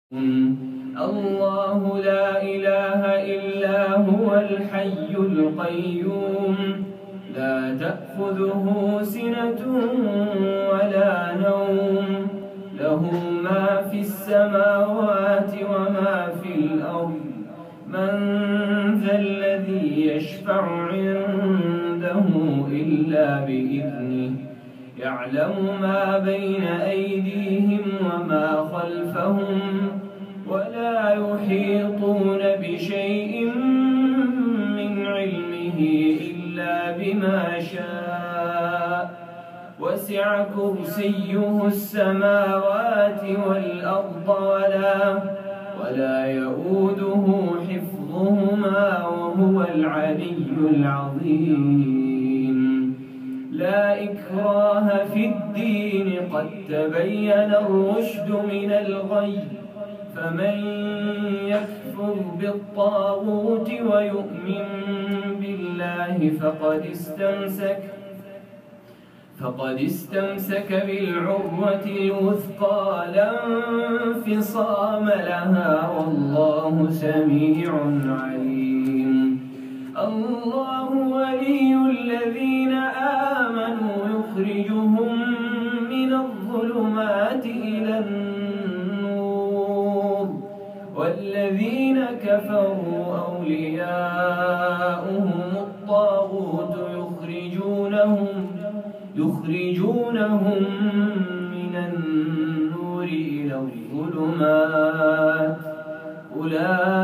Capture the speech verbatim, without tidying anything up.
الله لا إله إلا هو الحي القيوم لا تأخذه سنة ولا نوم له ما في السماوات وما في الأرض من ذا الذي يشفع عنده إلا بإذنه يعلم ما بين أيديهم وما خلفهم ولا يحيطون بشيء من علمه إلا بما شاء وسع كرسيه السماوات والأرض ولا, ولا يؤوده حفظهما وهو العلي العظيم. لا إكراه في الدين قد تبين الرشد من الغي فمن يكفر بالطاغوت ويؤمن بالله فقد استمسك فقد استمسك بالعروة الوثقى لا انفصام لها والله سميع عليم. الله ولي الذين آمنوا يخرجهم من الظلمات إلى النور والذين كفروا أولياؤهم الطاغوت يخرجونهم يخرجونهم من النور إلى الظلمات أولئك